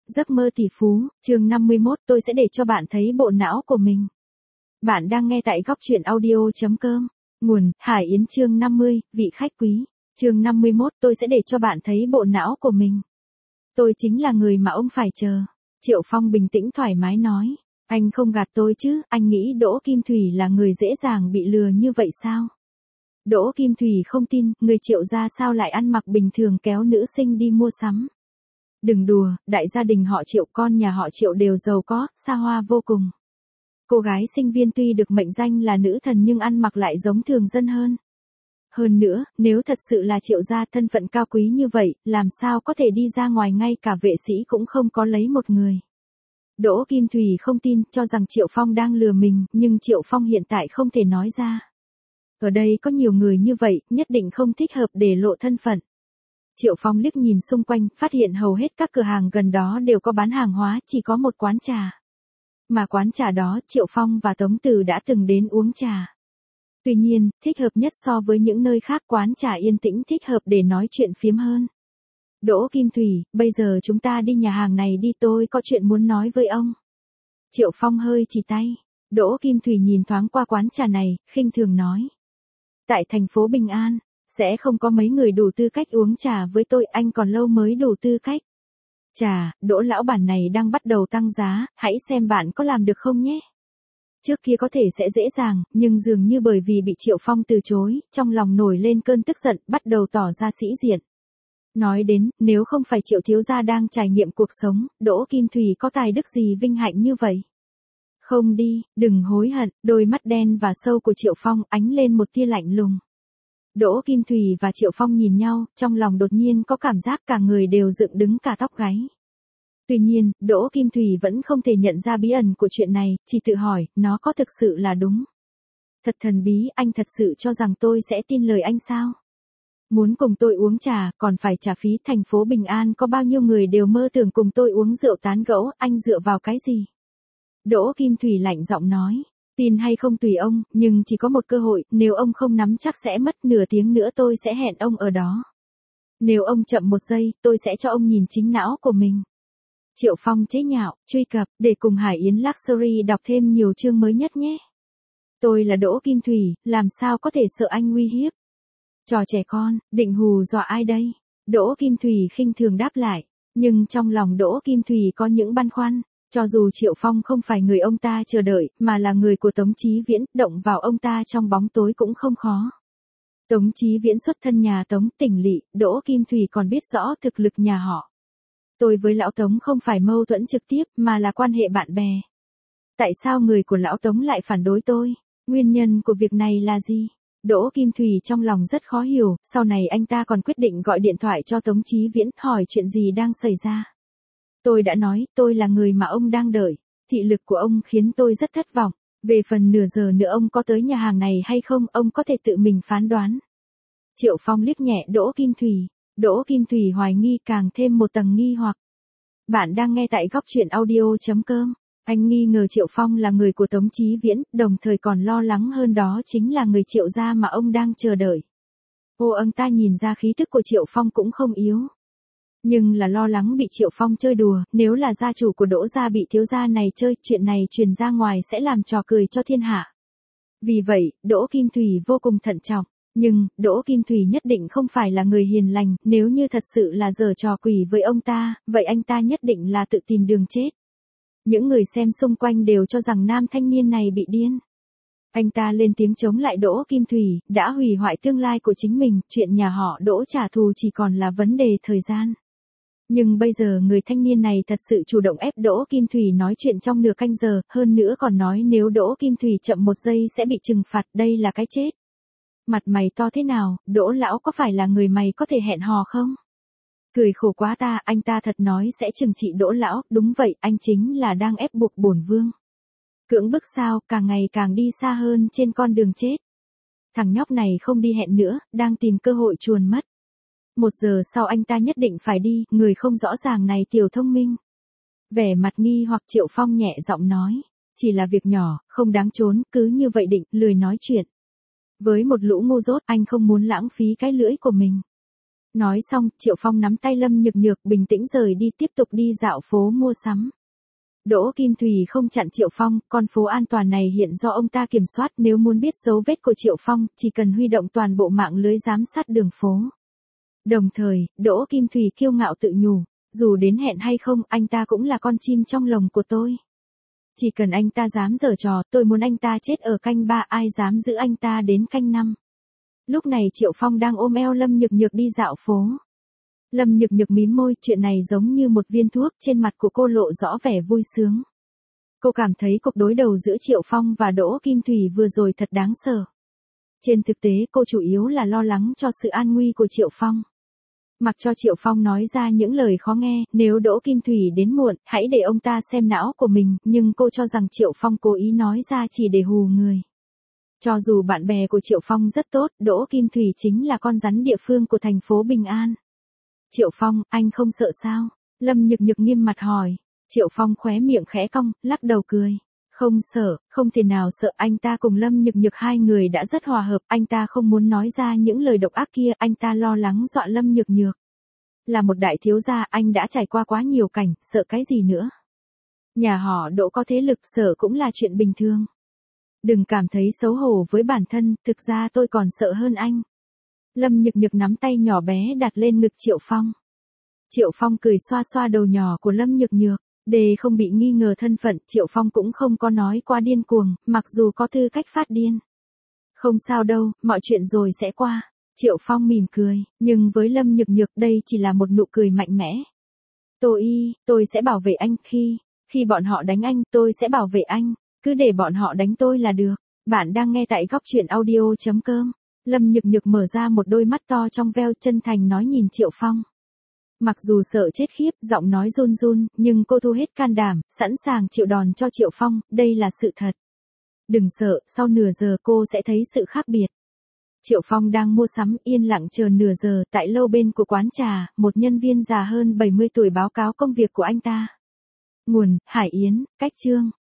Giấc mơ tỷ phú, chương 51, tôi sẽ để cho bạn thấy bộ não của mình. Bạn đang nghe tại góc truyện audio.com. Nguồn, Hải Yến chương 50, vị khách quý. Chương 51, tôi sẽ để cho bạn thấy bộ não của mình. Tôi chính là người mà ông phải chờ. Triệu Phong bình tĩnh thoải mái nói. Anh không gạt tôi chứ, anh nghĩ Đỗ Kim Thủy là người dễ dàng bị lừa như vậy sao? Đỗ Kim Thủy không tin, người Triệu gia sao lại ăn mặc bình thường kéo nữ sinh đi mua sắm. Đừng đùa, đại gia đình họ Triệu, con nhà họ Triệu đều giàu có, xa hoa vô cùng. Cô gái sinh viên tuy được mệnh danh là nữ thần nhưng ăn mặc lại giống thường dân hơn. Hơn nữa, nếu thật sự là Triệu gia thân phận cao quý như vậy, làm sao có thể đi ra ngoài ngay cả vệ sĩ cũng không có lấy một người. Đỗ Kim Thủy không tin, cho rằng Triệu Phong đang lừa mình, nhưng Triệu Phong hiện tại không thể nói ra. Ở đây có nhiều người như vậy, nhất định không thích hợp để lộ thân phận. Triệu Phong liếc nhìn xung quanh, phát hiện hầu hết các cửa hàng gần đó đều có bán hàng hóa, chỉ có một quán trà. Mà quán trà đó, Triệu Phong và Tống Từ đã từng đến uống trà. Tuy nhiên, thích hợp nhất so với những nơi khác, quán trà yên tĩnh thích hợp để nói chuyện phiếm hơn. Đỗ Kim Thủy, bây giờ chúng ta đi nhà hàng này đi, tôi có chuyện muốn nói với ông. Triệu Phong hơi chỉ tay. Đỗ Kim Thủy nhìn thoáng qua quán trà này, khinh thường nói. Tại thành phố Bình An, sẽ không có mấy người đủ tư cách uống trà với tôi, anh còn lâu mới đủ tư cách. Trà, Đỗ lão bản này đang bắt đầu tăng giá, hãy xem bạn có làm được không nhé. Trước kia có thể sẽ dễ dàng, nhưng dường như bởi vì bị Triệu Phong từ chối, trong lòng nổi lên cơn tức giận, bắt đầu tỏ ra sĩ diện. Nói đến, nếu không phải Triệu thiếu gia đang trải nghiệm cuộc sống, Đỗ Kim Thủy có tài đức gì vinh hạnh như vậy? Không đi, đừng hối hận, đôi mắt đen và sâu của Triệu Phong ánh lên một tia lạnh lùng. Đỗ Kim Thủy và Triệu Phong nhìn nhau, trong lòng đột nhiên có cảm giác cả người đều dựng đứng cả tóc gáy. Tuy nhiên, Đỗ Kim Thủy vẫn không thể nhận ra bí ẩn của chuyện này, chỉ tự hỏi, nó có thực sự là đúng? Thật thần bí, anh thật sự cho rằng tôi sẽ tin lời anh sao? Muốn cùng tôi uống trà, còn phải trả phí, thành phố Bình An có bao nhiêu người đều mơ tưởng cùng tôi uống rượu tán gẫu, anh dựa vào cái gì? Đỗ Kim Thủy lạnh giọng nói. Tin hay không tùy ông, nhưng chỉ có một cơ hội, nếu ông không nắm chắc sẽ mất nửa tiếng nữa tôi sẽ hẹn ông ở đó. Nếu ông chậm một giây, tôi sẽ cho ông nhìn chính não của mình. Triệu Phong chế nhạo, truy cập, để cùng Hải Yến Luxury đọc thêm nhiều chương mới nhất nhé. Tôi là Đỗ Kim Thủy, làm sao có thể sợ anh uy hiếp? Trò trẻ con, định hù dọa ai đây? Đỗ Kim Thủy khinh thường đáp lại, nhưng trong lòng Đỗ Kim Thủy có những băn khoăn. Cho dù Triệu Phong không phải người ông ta chờ đợi, mà là người của Tống Chí Viễn, động vào ông ta trong bóng tối cũng không khó. Tống Chí Viễn xuất thân nhà Tống, tỉnh lỵ, Đỗ Kim Thủy còn biết rõ thực lực nhà họ. Tôi với lão Tống không phải mâu thuẫn trực tiếp, mà là quan hệ bạn bè. Tại sao người của lão Tống lại phản đối tôi? Nguyên nhân của việc này là gì? Đỗ Kim Thủy trong lòng rất khó hiểu, sau này anh ta còn quyết định gọi điện thoại cho Tống Chí Viễn, hỏi chuyện gì đang xảy ra. Tôi đã nói, tôi là người mà ông đang đợi. Thị lực của ông khiến tôi rất thất vọng. Về phần nửa giờ nữa ông có tới nhà hàng này hay không, ông có thể tự mình phán đoán. Triệu Phong liếc nhẹ Đỗ Kim Thủy. Đỗ Kim Thủy hoài nghi càng thêm một tầng nghi hoặc. Bạn đang nghe tại góc truyện audio.com. Anh nghi ngờ Triệu Phong là người của Tống Chí Viễn, đồng thời còn lo lắng hơn đó chính là người Triệu gia mà ông đang chờ đợi. Ông ta nhìn ra khí thức của Triệu Phong cũng không yếu. Nhưng là lo lắng bị Triệu Phong chơi đùa, nếu là gia chủ của Đỗ gia bị thiếu gia này chơi, chuyện này truyền ra ngoài sẽ làm trò cười cho thiên hạ. Vì vậy, Đỗ Kim Thủy vô cùng thận trọng, nhưng, Đỗ Kim Thủy nhất định không phải là người hiền lành, nếu như thật sự là giở trò quỷ với ông ta, vậy anh ta nhất định là tự tìm đường chết. Những người xem xung quanh đều cho rằng nam thanh niên này bị điên. Anh ta lên tiếng chống lại Đỗ Kim Thủy, đã hủy hoại tương lai của chính mình, chuyện nhà họ Đỗ trả thù chỉ còn là vấn đề thời gian. Nhưng bây giờ người thanh niên này thật sự chủ động ép Đỗ Kim Thủy nói chuyện trong nửa canh giờ, hơn nữa còn nói nếu Đỗ Kim Thủy chậm một giây sẽ bị trừng phạt, đây là cái chết. Mặt mày to thế nào, Đỗ lão có phải là người mày có thể hẹn hò không? Cười khổ quá ta, anh ta thật nói sẽ trừng trị Đỗ lão, đúng vậy, anh chính là đang ép buộc bổn vương. Cưỡng bức sao, càng ngày càng đi xa hơn trên con đường chết. Thằng nhóc này không đi hẹn nữa, đang tìm cơ hội chuồn mất. 1 giờ sau anh ta nhất định phải đi, người không rõ ràng này tiểu thông minh. Vẻ mặt nghi hoặc Triệu Phong nhẹ giọng nói, chỉ là việc nhỏ, không đáng trốn, cứ như vậy định, lười nói chuyện. Với một lũ ngu dốt, anh không muốn lãng phí cái lưỡi của mình. Nói xong, Triệu Phong nắm tay Lâm Nhược Nhược bình tĩnh rời đi tiếp tục đi dạo phố mua sắm. Đỗ Kim Thùy không chặn Triệu Phong, con phố an toàn này hiện do ông ta kiểm soát, nếu muốn biết dấu vết của Triệu Phong, chỉ cần huy động toàn bộ mạng lưới giám sát đường phố. Đồng thời, Đỗ Kim Thùy kiêu ngạo tự nhủ, dù đến hẹn hay không, anh ta cũng là con chim trong lồng của tôi. Chỉ cần anh ta dám giở trò, tôi muốn anh ta chết ở canh 3, ai dám giữ anh ta đến canh 5. Lúc này Triệu Phong đang ôm eo Lâm Nhược Nhược đi dạo phố. Lâm Nhược Nhược mím môi, chuyện này giống như một viên thuốc, trên mặt của cô lộ rõ vẻ vui sướng. Cô cảm thấy cuộc đối đầu giữa Triệu Phong và Đỗ Kim Thùy vừa rồi thật đáng sợ. Trên thực tế cô chủ yếu là lo lắng cho sự an nguy của Triệu Phong. Mặc cho Triệu Phong nói ra những lời khó nghe, nếu Đỗ Kim Thùy đến muộn, hãy để ông ta xem não của mình, nhưng cô cho rằng Triệu Phong cố ý nói ra chỉ để hù người. Cho dù bạn bè của Triệu Phong rất tốt, Đỗ Kim Thùy chính là con rắn địa phương của thành phố Bình An. Triệu Phong, anh không sợ sao? Lâm Nhược Nhược nghiêm mặt hỏi. Triệu Phong khóe miệng khẽ cong, lắc đầu cười. Không sợ, không thể nào sợ, anh ta cùng Lâm Nhược Nhược hai người đã rất hòa hợp, anh ta không muốn nói ra những lời độc ác kia, anh ta lo lắng dọa Lâm Nhược Nhược. Là một đại thiếu gia, anh đã trải qua quá nhiều cảnh, sợ cái gì nữa? Nhà họ Đỗ có thế lực, sợ cũng là chuyện bình thường. Đừng cảm thấy xấu hổ với bản thân, thực ra tôi còn sợ hơn anh. Lâm Nhược Nhược nắm tay nhỏ bé đặt lên ngực Triệu Phong. Triệu Phong cười xoa xoa đầu nhỏ của Lâm Nhược Nhược. Để không bị nghi ngờ thân phận, Triệu Phong cũng không có nói qua điên cuồng, mặc dù có tư cách phát điên. Không sao đâu, mọi chuyện rồi sẽ qua. Triệu Phong mỉm cười, nhưng với Lâm Nhược Nhược đây chỉ là một nụ cười mạnh mẽ. Tôi sẽ bảo vệ anh khi bọn họ đánh anh, tôi sẽ bảo vệ anh, cứ để bọn họ đánh tôi là được. Bạn đang nghe tại góc truyện audio.com. Lâm Nhược Nhược mở ra một đôi mắt to trong veo, chân thành nói nhìn Triệu Phong. Mặc dù sợ chết khiếp, giọng nói run run, nhưng cô thu hết can đảm, sẵn sàng chịu đòn cho Triệu Phong, đây là sự thật. Đừng sợ, sau nửa giờ cô sẽ thấy sự khác biệt. Triệu Phong đang mua sắm, yên lặng chờ nửa giờ, tại lâu bên của quán trà, một nhân viên già hơn 70 tuổi báo cáo công việc của anh ta. Nguồn, Hải Yến, cách chương.